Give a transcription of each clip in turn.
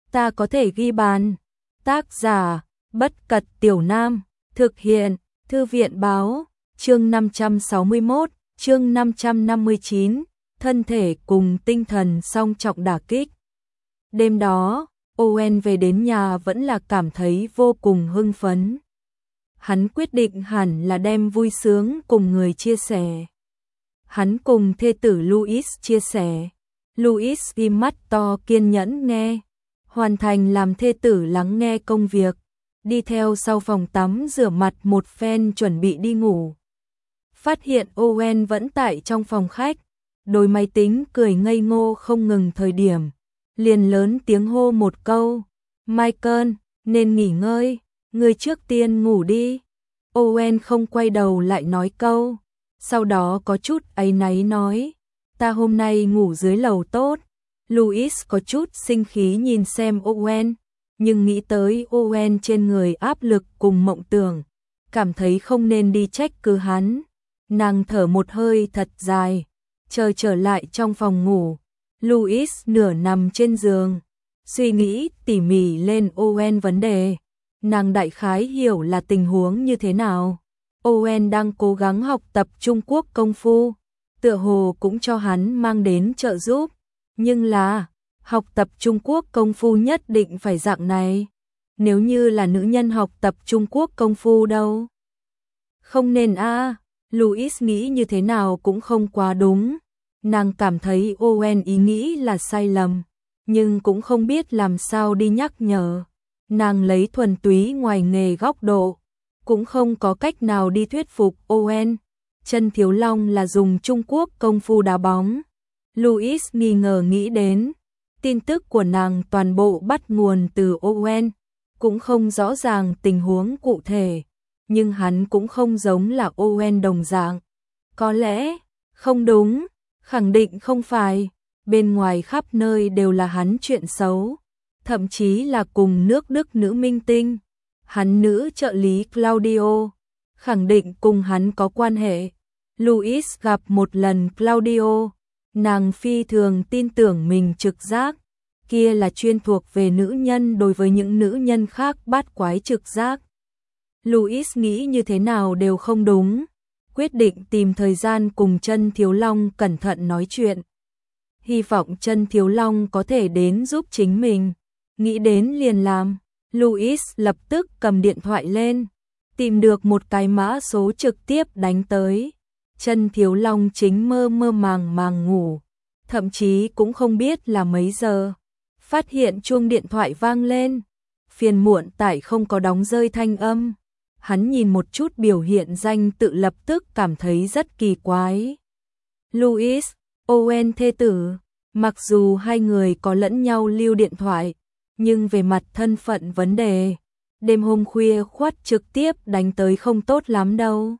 ta có thể ghi bàn. Tác giả, Bất Cật Tiểu Nam, thực hiện, Thư viện báo, chương 561, chương 559, thân thể cùng tinh thần song trọng đả kích. Đêm đó, Owen về đến nhà vẫn là cảm thấy vô cùng hưng phấn. Hắn quyết định hẳn là đem vui sướng cùng người chia sẻ. Hắn cùng thê tử Louis chia sẻ. Louis ghim mắt to kiên nhẫn nghe, hoàn thành làm thê tử lắng nghe công việc, đi theo sau phòng tắm rửa mặt một phen chuẩn bị đi ngủ. Phát hiện Owen vẫn tại trong phòng khách, đôi máy tính cười ngây ngô không ngừng thời điểm, liền lớn tiếng hô một câu, Michael, nên nghỉ ngơi, ngươi trước tiên ngủ đi. Owen không quay đầu lại nói câu, sau đó có chút áy náy nói, ta hôm nay ngủ dưới lầu tốt. Louis có chút sinh khí nhìn xem Owen, nhưng nghĩ tới Owen trên người áp lực cùng mộng tưởng, cảm thấy không nên đi trách cứ hắn. Nàng thở một hơi thật dài, chờ trở lại trong phòng ngủ. Louis nửa nằm trên giường, suy nghĩ tỉ mỉ lên Owen vấn đề. Nàng đại khái hiểu là tình huống như thế nào. Owen đang cố gắng học tập Trung Quốc công phu, tựa hồ cũng cho hắn mang đến trợ giúp. Nhưng là, học tập Trung Quốc công phu nhất định phải dạng này. Nếu như là nữ nhân học tập Trung Quốc công phu đâu? Không nên a. Louis nghĩ như thế nào cũng không quá đúng. Nàng cảm thấy Owen ý nghĩ là sai lầm, nhưng cũng không biết làm sao đi nhắc nhở. Nàng lấy thuần túy ngoài nghề góc độ, cũng không có cách nào đi thuyết phục Owen. Chân Thiếu Long là dùng Trung Quốc công phu đá bóng. Louis nghi ngờ nghĩ đến, tin tức của nàng toàn bộ bắt nguồn từ Owen, cũng không rõ ràng tình huống cụ thể, nhưng hắn cũng không giống là Owen đồng dạng. Có lẽ, không đúng, khẳng định không phải, bên ngoài khắp nơi đều là hắn chuyện xấu, thậm chí là cùng nước Đức nữ minh tinh, hắn nữ trợ lý Claudio, khẳng định cùng hắn có quan hệ. Louis gặp một lần Claudio, nàng phi thường tin tưởng mình trực giác, kia là chuyên thuộc về nữ nhân đối với những nữ nhân khác bát quái trực giác. Louis nghĩ như thế nào đều không đúng, quyết định tìm thời gian cùng Chân Thiếu Long cẩn thận nói chuyện. Hy vọng Chân Thiếu Long có thể đến giúp chính mình, nghĩ đến liền làm. Louis lập tức cầm điện thoại lên, tìm được một cái mã số trực tiếp đánh tới. Chân Thiếu Long chính mơ mơ màng màng ngủ, thậm chí cũng không biết là mấy giờ. Phát hiện chuông điện thoại vang lên, phiền muộn tại không có đóng rơi thanh âm. Hắn nhìn một chút biểu hiện danh tự lập tức cảm thấy rất kỳ quái. Louis, Owen thê tử, mặc dù hai người có lẫn nhau lưu điện thoại, nhưng về mặt thân phận vấn đề, đêm hôm khuya khoắt trực tiếp đánh tới không tốt lắm đâu.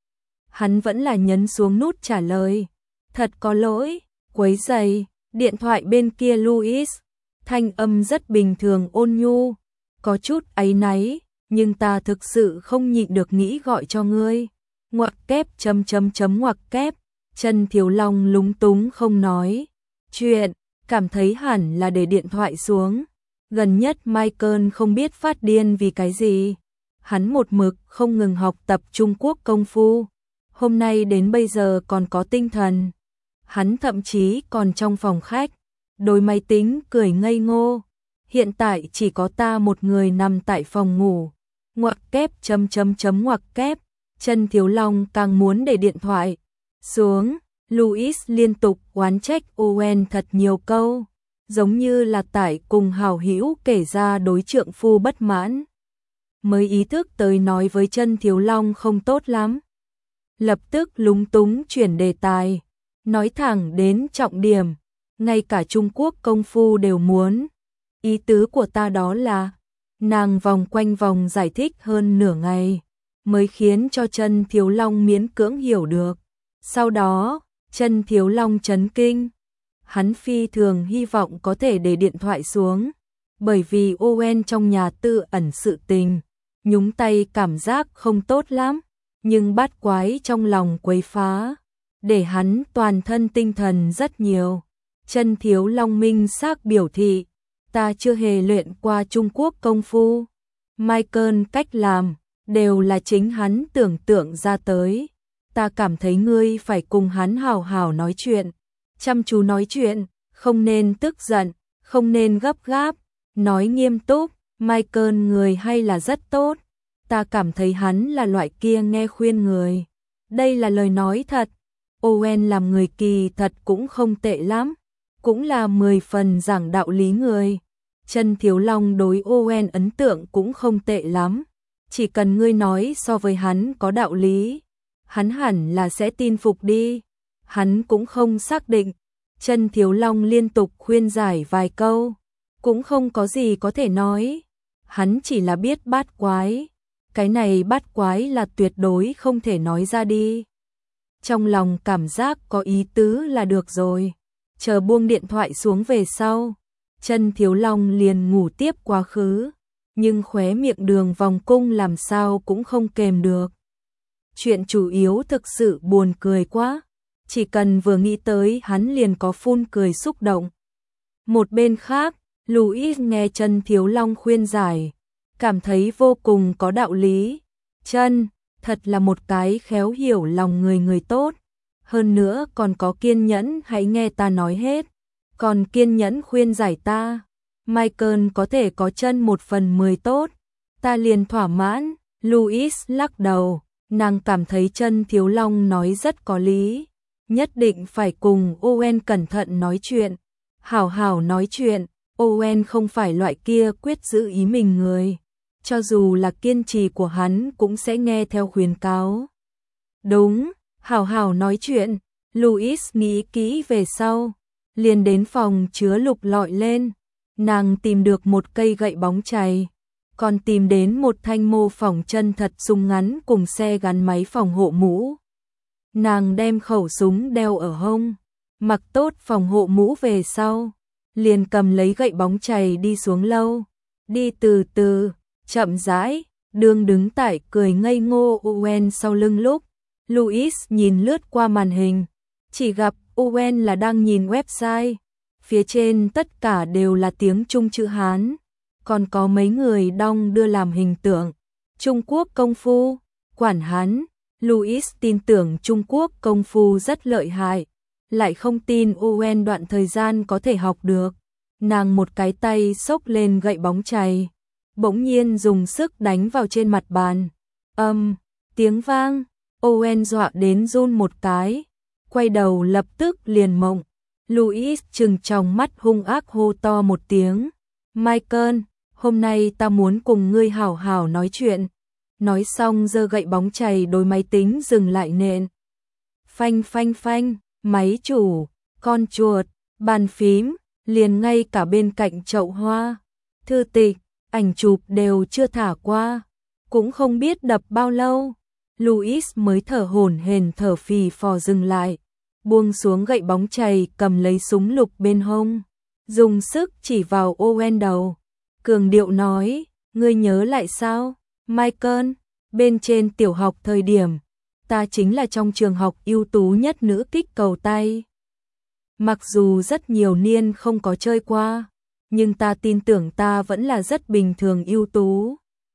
Hắn vẫn là nhấn xuống nút trả lời. Thật có lỗi, quấy rầy. Điện thoại bên kia Louis, thanh âm rất bình thường ôn nhu, có chút áy náy, nhưng ta thực sự không nhịn được nghĩ gọi cho ngươi. Ngoặc kép ngoặc kép. Chân Thiếu Long lúng túng không nói chuyện, cảm thấy hẳn là để điện thoại xuống. Gần nhất Michael không biết phát điên vì cái gì. Hắn một mực không ngừng học tập Trung Quốc công phu. Hôm nay đến bây giờ còn có tinh thần. Hắn thậm chí còn trong phòng khách, đối máy tính cười ngây ngô. Hiện tại chỉ có ta một người nằm tại phòng ngủ. Ngoặc kép ngoặc kép. Chân Thiếu Long càng muốn để điện thoại xuống. Louis liên tục oán trách Owen thật nhiều câu, giống như là tại cùng hảo hữu kể ra đối trượng phu bất mãn. Mới ý thức tới nói với Chân Thiếu Long không tốt lắm. Lập tức lúng túng chuyển đề tài, nói thẳng đến trọng điểm, ngay cả Trung Quốc công phu đều muốn. Ý tứ của ta đó là, nàng vòng quanh vòng giải thích hơn nửa ngày, mới khiến cho Chân Thiếu Long miễn cưỡng hiểu được. Sau đó, Chân Thiếu Long chấn kinh. Hắn phi thường hy vọng có thể để điện thoại xuống, bởi vì Owen trong nhà tư ẩn sự tình, nhúng tay cảm giác không tốt lắm, nhưng bát quái trong lòng quấy phá, để hắn toàn thân tinh thần rất nhiều. Chân Thiếu Long minh xác biểu thị, ta chưa hề luyện qua Trung Quốc công phu. Michael cách làm, đều là chính hắn tưởng tượng ra tới. Ta cảm thấy ngươi phải cùng hắn hào hào nói chuyện, chăm chú nói chuyện, không nên tức giận, không nên gấp gáp, nói nghiêm túc. Michael người hay là rất tốt, ta cảm thấy hắn là loại kia nghe khuyên người. Đây là lời nói thật. Owen làm người kỳ thật cũng không tệ lắm, cũng là 10 phần giảng đạo lý người. Chân Thiếu Long đối Owen ấn tượng cũng không tệ lắm, chỉ cần ngươi nói so với hắn có đạo lý, hắn hẳn là sẽ tin phục đi. Hắn cũng không xác định. Chân Thiếu Long liên tục khuyên giải vài câu, cũng không có gì có thể nói. Hắn chỉ là biết bát quái, cái này bát quái là tuyệt đối không thể nói ra đi. Trong lòng cảm giác có ý tứ là được rồi. Chờ buông điện thoại xuống về sau, Chân Thiếu Long liền ngủ tiếp quá khứ, nhưng khóe miệng Đường vòng cung làm sao cũng không kềm được. Chuyện chủ yếu thực sự buồn cười quá, chỉ cần vừa nghĩ tới hắn liền có phun cười xúc động. Một bên khác, Louis nghe Chân Thiếu Long khuyên giải, cảm thấy vô cùng có đạo lý. Chân, thật là một cái khéo hiểu lòng người tốt, hơn nữa còn có kiên nhẫn, hãy nghe ta nói hết, còn kiên nhẫn khuyên giải ta. Michael có thể có Chân 1/10 tốt, ta liền thỏa mãn. Louis lắc đầu, nàng cảm thấy Chân Thiếu Long nói rất có lý, nhất định phải cùng Owen cẩn thận nói chuyện, hảo hảo nói chuyện. Owen không phải loại kia quyết giữ ý mình người, cho dù là kiên trì của hắn cũng sẽ nghe theo khuyến cáo. Đúng, hảo hảo nói chuyện. Louis nghĩ kỹ về sau, liền đến phòng chứa lục lọi lên. Nàng tìm được một cây gậy bóng chày, còn tìm đến một thanh mô phỏng chân thật súng ngắn cùng xe gắn máy phòng hộ mũ. Nàng đem khẩu súng đeo ở hông, mặc tốt phòng hộ mũ về sau, liền cầm lấy gậy bóng chày đi xuống lâu. Đi từ từ, chậm rãi, Đường đứng tại cười ngây ngô Owen sau lưng lúc Louis nhìn lướt qua màn hình, chỉ gặp Owen là đang nhìn website, phía trên tất cả đều là tiếng Trung chữ Hán, còn có mấy người đong đưa làm hình tượng Trung Quốc công phu. Quản hắn, Louis tin tưởng Trung Quốc công phu rất lợi hại, lại không tin Owen đoạn thời gian có thể học được. Nàng một cái tay xốc lên gậy bóng chày, bỗng nhiên dùng sức đánh vào trên mặt bàn. Tiếng vang, Owen dọa đến run một cái, quay đầu lập tức liền mộng. Louis trừng tròng mắt hung ác hô to một tiếng, Michael, hôm nay ta muốn cùng ngươi hảo hảo nói chuyện. Nói xong giơ gậy bóng chày đối máy tính dừng lại nện. Phanh phanh phanh, máy chủ, con chuột, bàn phím, liền ngay cả bên cạnh chậu hoa, thư tịch, ảnh chụp đều chưa thả qua. Cũng không biết đập bao lâu, Louis mới thở hổn hển thở phì phò dừng lại, buông xuống gậy bóng chày cầm lấy súng lục bên hông, dùng sức chỉ vào Owen đầu. Cường điệu nói, ngươi nhớ lại sao, Michael, bên trên tiểu học thời điểm, ta chính là trong trường học ưu tú nhất nữ kích cầu tay. Mặc dù rất nhiều niên không có chơi qua, nhưng ta tin tưởng ta vẫn là rất bình thường ưu tú.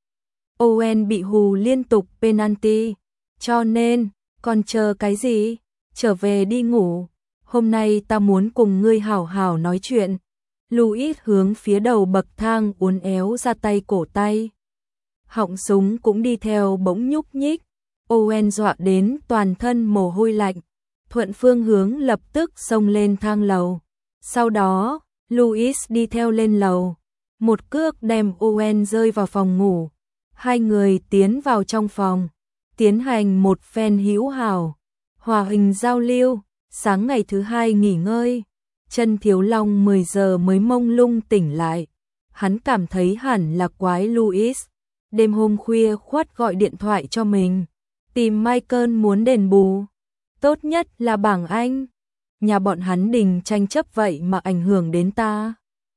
Owen bị hù liên tục penalty, cho nên, còn chờ cái gì, trở về đi ngủ, hôm nay ta muốn cùng ngươi hảo hảo nói chuyện. Louis hướng phía đầu bậc thang uốn éo ra tay cổ tay. Họng súng cũng đi theo bỗng nhúc nhích. Owen dọa đến toàn thân mồ hôi lạnh, thuận phương hướng lập tức xông lên thang lầu. Sau đó, Louis đi theo lên lầu, một cước đem Owen rơi vào phòng ngủ. Hai người tiến vào trong phòng, tiến hành một phen hữu hảo, hòa hình giao lưu. Sáng ngày thứ hai nghỉ ngơi, Chân Thiếu Long 10 giờ mới mông lung tỉnh lại. Hắn cảm thấy hẳn là quái Louis đêm hôm khuya khoắt gọi điện thoại cho mình, tìm Michael muốn đền bù. Tốt nhất là bảng Anh, nhà bọn hắn đình tranh chấp vậy mà ảnh hưởng đến ta.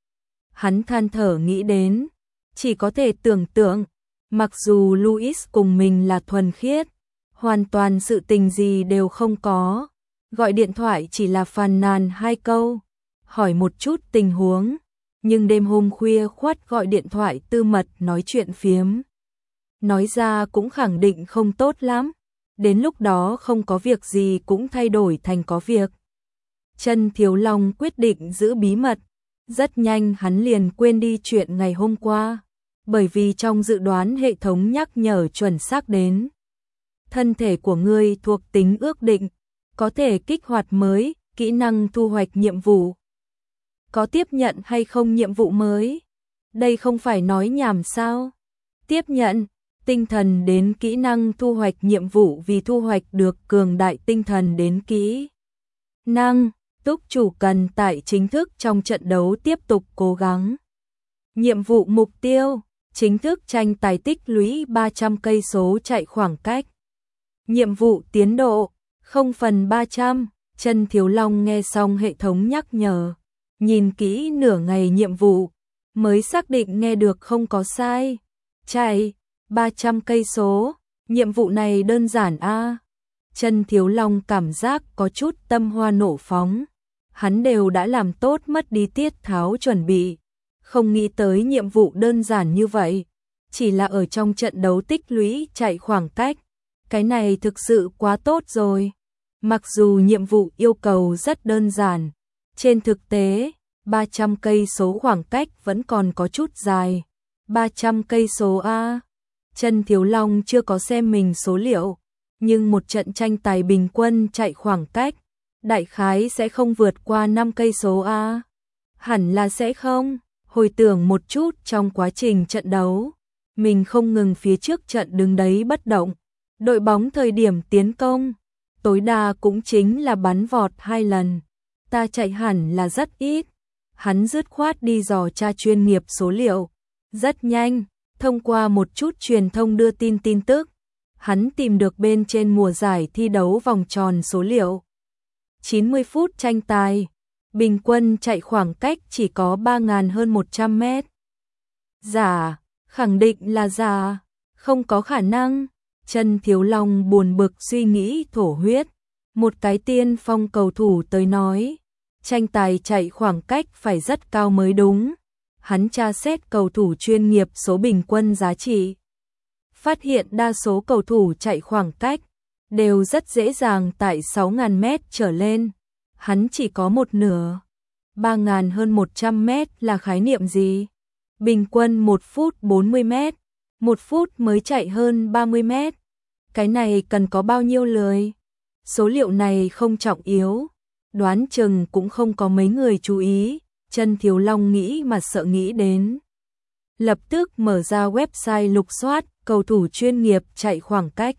Hắn than thở nghĩ đến, chỉ có thể tưởng tượng, mặc dù Louis cùng mình là thuần khiết, hoàn toàn sự tình gì đều không có, gọi điện thoại chỉ là phàn nàn hai câu, hỏi một chút tình huống, nhưng đêm hôm khuya khoắt gọi điện thoại tư mật nói chuyện phiếm. Nói ra cũng khẳng định không tốt lắm, đến lúc đó không có việc gì cũng thay đổi thành có việc. Trần Thiếu Long quyết định giữ bí mật, rất nhanh hắn liền quên đi chuyện ngày hôm qua, bởi vì trong dự đoán hệ thống nhắc nhở chuẩn xác đến. Thân thể của ngươi thuộc tính ước định, có thể kích hoạt mới, kỹ năng thu hoạch nhiệm vụ. Có tiếp nhận hay không nhiệm vụ mới? Đây không phải nói nhảm sao? Tiếp nhận, tinh thần đến kỹ năng thu hoạch nhiệm vụ vì thu hoạch được cường đại tinh thần đến kỹ năng. Túc chủ cần tại chính thức trong trận đấu tiếp tục cố gắng. Nhiệm vụ mục tiêu, chính thức tranh tài tích lũy 300 cây số chạy khoảng cách. Nhiệm vụ tiến độ, 0/300. Trần Thiếu Long nghe xong hệ thống nhắc nhở, nhìn kỹ nửa ngày nhiệm vụ, mới xác định nghe được không có sai. Chạy 300 cây số, nhiệm vụ này đơn giản a. Trần Thiếu Long cảm giác có chút tâm hoa nổ phóng. Hắn đều đã làm tốt mất đi tiết tháo chuẩn bị, không nghĩ tới nhiệm vụ đơn giản như vậy, chỉ là ở trong trận đấu tích lũy chạy khoảng cách, cái này thực sự quá tốt rồi. Mặc dù nhiệm vụ yêu cầu rất đơn giản, trên thực tế, 300 cây số khoảng cách vẫn còn có chút dài. 300 cây số a. Trần Thiếu Long chưa có xem mình số liệu, nhưng một trận tranh tài bình quân chạy khoảng cách đại khái sẽ không vượt qua 5 cây số a. Hẳn là sẽ không. Hồi tưởng một chút trong quá trình trận đấu, mình không ngừng phía trước trận đứng đấy bất động. Đội bóng thời điểm tiến công, tối đa cũng chính là bắn vọt 2 lần. Ta chạy hẳn là rất ít. Hắn dứt khoát đi dò tra chuyên nghiệp số liệu. Rất nhanh, thông qua một chút truyền thông đưa tin tức, hắn tìm được bên trên mùa giải thi đấu vòng tròn số liệu. 90 phút tranh tài, bình quân chạy khoảng cách chỉ có 3.000 hơn 100 mét. Giả, khẳng định là giả, không có khả năng. Trần Thiếu Long buồn bực suy nghĩ thổ huyết. Một cái tiên phong cầu thủ tới nói, tranh tài chạy khoảng cách phải rất cao mới đúng. Hắn tra xét cầu thủ chuyên nghiệp số bình quân giá trị, phát hiện đa số cầu thủ chạy khoảng cách đều rất dễ dàng tại 6.000 mét trở lên. Hắn chỉ có một nửa. 3.000 hơn 100 mét là khái niệm gì? Bình quân 1 phút 40 mét, 1 phút mới chạy hơn 30 mét. Cái này cần có bao nhiêu lười? Số liệu này không trọng yếu, đoán chừng cũng không có mấy người chú ý. Trần Thiếu Long nghĩ mà sợ nghĩ đến. Lập tức mở ra website lục soát cầu thủ chuyên nghiệp chạy khoảng cách.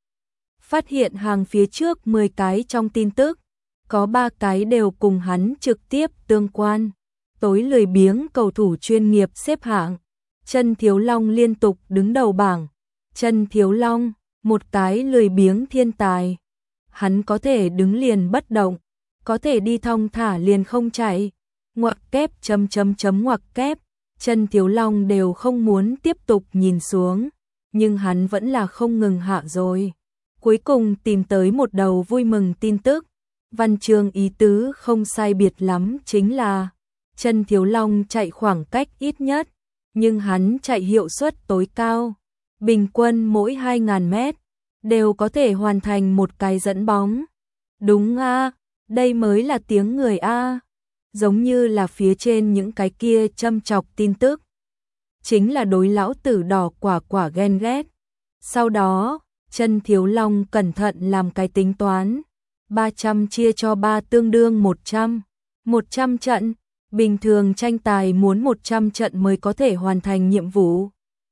Phát hiện hàng phía trước 10 cái trong tin tức, có 3 cái đều cùng hắn trực tiếp tương quan. Tối lười biếng cầu thủ chuyên nghiệp xếp hạng, Trần Thiếu Long liên tục đứng đầu bảng. Trần Thiếu Long, một cái lười biếng thiên tài. Hắn có thể đứng liền bất động, có thể đi thong thả liền không chạy. Ngoặc kép ngoặc kép. Trần Thiếu Long đều không muốn tiếp tục nhìn xuống, nhưng hắn vẫn là không ngừng hạ rồi. Cuối cùng tìm tới một đầu vui mừng tin tức. Văn chương ý tứ không sai biệt lắm, chính là Trần Thiếu Long chạy khoảng cách ít nhất, nhưng hắn chạy hiệu suất tối cao. Bình quân mỗi 2.000 mét đều có thể hoàn thành một cái dẫn bóng. Đúng a, đây mới là tiếng người a. Giống như là phía trên những cái kia châm chọc tin tức. Chính là đối lão tử đỏ quả ghen ghét. Sau đó, Trần Thiếu Long cẩn thận làm cái tính toán. 300 chia cho 3 tương đương 100. 100 trận, bình thường tranh tài muốn 100 trận mới có thể hoàn thành nhiệm vụ.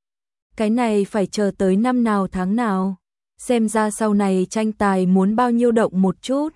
Cái này phải chờ tới năm nào tháng nào. Xem ra sau này tranh tài muốn bao nhiêu động một chút.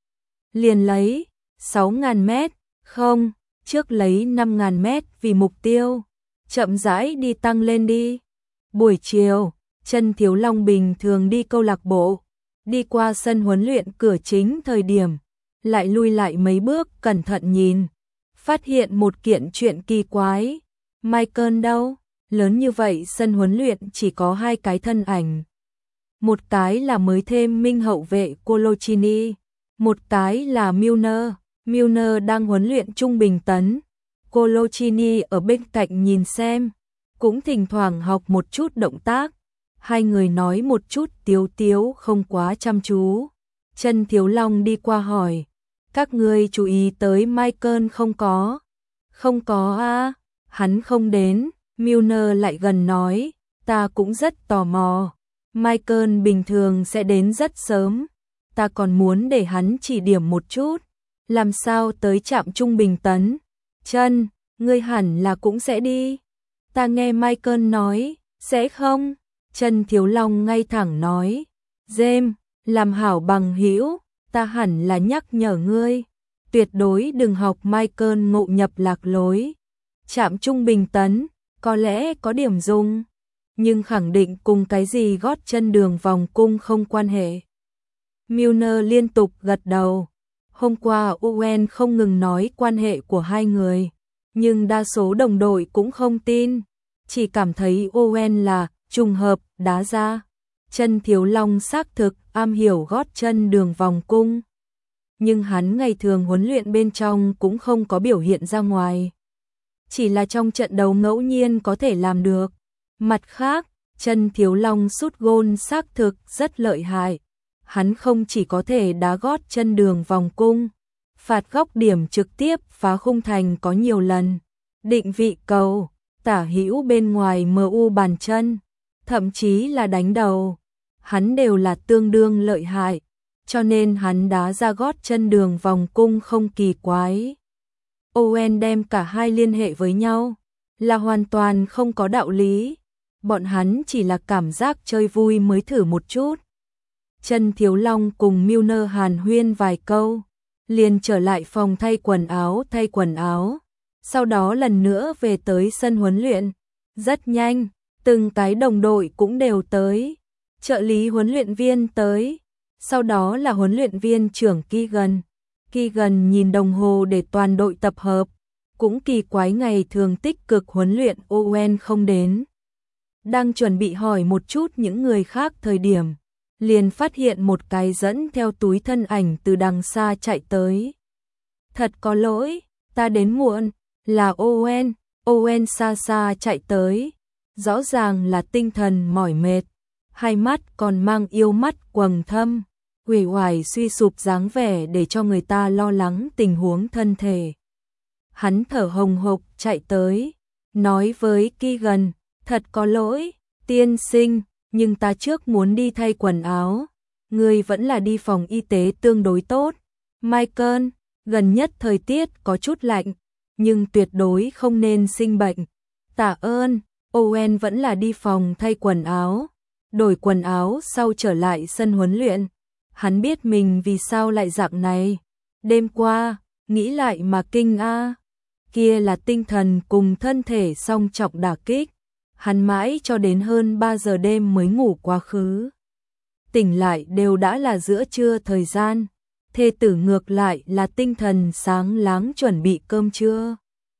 Liền lấy 6.000 mét, không, trước lấy 5.000 mét vì mục tiêu. Chậm rãi đi tăng lên đi. Buổi chiều, Trần Thiếu Long bình thường đi câu lạc bộ, đi qua sân huấn luyện cửa chính thời điểm, lại lui lại mấy bước cẩn thận nhìn, phát hiện một kiện chuyện kỳ quái. Michael đâu? Lớn như vậy sân huấn luyện chỉ có 2 cái thân ảnh. Một cái là mới thêm minh hậu vệ Coloccini, một cái là Milner. Milner đang huấn luyện trung bình tấn, Colochini ở bên cạnh nhìn xem, cũng thỉnh thoảng học một chút động tác. Hai người nói một chút tiếu tiếu không quá chăm chú. Chân Thiếu Long đi qua hỏi, các ngươi chú ý tới Michael không có? Không có a, hắn không đến. Milner lại gần nói, ta cũng rất tò mò. Michael bình thường sẽ đến rất sớm, ta còn muốn để hắn chỉ điểm một chút. Làm sao tới trạm trung bình tấn? Chân, ngươi hẳn là cũng sẽ đi. Ta nghe Michael nói, sẽ không? Chân Thiếu Long ngay thẳng nói, James, làm hảo bằng hữu, ta hẳn là nhắc nhở ngươi, tuyệt đối đừng học Michael ngộ nhập lạc lối. Trạm trung bình tấn, có lẽ có điểm dùng, nhưng khẳng định cùng cái gì gót chân đường vòng cung không quan hệ. Milner liên tục gật đầu. Hôm qua Owen không ngừng nói quan hệ của hai người, nhưng đa số đồng đội cũng không tin, chỉ cảm thấy Owen là trùng hợp đá ra. Chân Thiếu Long xác thực am hiểu gót chân đường vòng cung, nhưng hắn ngày thường huấn luyện bên trong cũng không có biểu hiện ra ngoài, chỉ là trong trận đấu ngẫu nhiên có thể làm được. Mặt khác, Chân Thiếu Long sút gôn xác thực rất lợi hại, hắn không chỉ có thể đá gót chân đường vòng cung, phạt góc điểm trực tiếp phá khung thành có nhiều lần, định vị cầu, tả hữu bên ngoài MU bàn chân, thậm chí là đánh đầu, hắn đều là tương đương lợi hại, cho nên hắn đá ra gót chân đường vòng cung không kỳ quái. Owen đem cả hai liên hệ với nhau là hoàn toàn không có đạo lý, bọn hắn chỉ là cảm giác chơi vui mới thử một chút. Chân Thiếu Long cùng Milner hàn huyên vài câu, liền trở lại phòng thay quần áo, sau đó lần nữa về tới sân huấn luyện. Rất nhanh, từng cái đồng đội cũng đều tới, trợ lý huấn luyện viên tới, sau đó là huấn luyện viên trưởng Keegan. Keegan nhìn đồng hồ để toàn đội tập hợp, cũng kỳ quái ngày thường tích cực huấn luyện Owen không đến. Đang chuẩn bị hỏi một chút những người khác thời điểm, liền phát hiện một cái dẫn theo túi thân ảnh từ đằng xa chạy tới. Thật có lỗi, ta đến muộn, là Owen. Owen xa xa chạy tới, rõ ràng là tinh thần mỏi mệt, hai mắt còn mang yêu mắt quầng thâm, uể oải suy sụp dáng vẻ để cho người ta lo lắng tình huống thân thể. Hắn thở hồng hộc chạy tới, nói với Keegan, thật có lỗi, tiên sinh, nhưng ta trước muốn đi thay quần áo, ngươi vẫn là đi phòng y tế tương đối tốt. Michael, gần nhất thời tiết có chút lạnh, nhưng tuyệt đối không nên sinh bệnh. Tạ ơn. Owen vẫn là đi phòng thay quần áo, đổi quần áo sau trở lại sân huấn luyện. Hắn biết mình vì sao lại dạng này. Đêm qua, nghĩ lại mà kinh a, kia là tinh thần cùng thân thể song trọng đả kích. Hắn mãi cho đến hơn 3 giờ đêm mới ngủ quá khứ. Tỉnh lại đều đã là giữa trưa thời gian, thê tử ngược lại là tinh thần sáng láng chuẩn bị cơm trưa.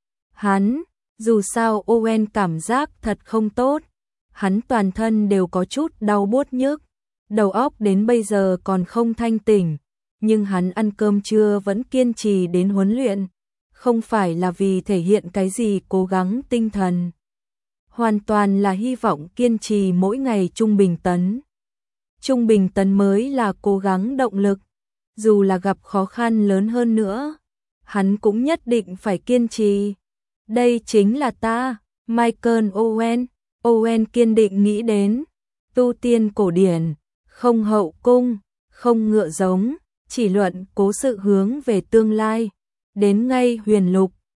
Hắn, dù sao Owen cảm giác thật không tốt, hắn toàn thân đều có chút đau buốt nhức, đầu óc đến bây giờ còn không thanh tỉnh, nhưng hắn ăn cơm trưa vẫn kiên trì đến huấn luyện, không phải là vì thể hiện cái gì cố gắng tinh thần. Hoàn toàn là hy vọng kiên trì mỗi ngày trung bình tấn. Trung bình tấn mới là cố gắng động lực, dù là gặp khó khăn lớn hơn nữa, hắn cũng nhất định phải kiên trì. Đây chính là ta, Michael Owen. Owen kiên định nghĩ đến, tu tiên cổ điển, không hậu cung, không ngựa giống, chỉ luận cố sự hướng về tương lai, đến ngay huyền lục,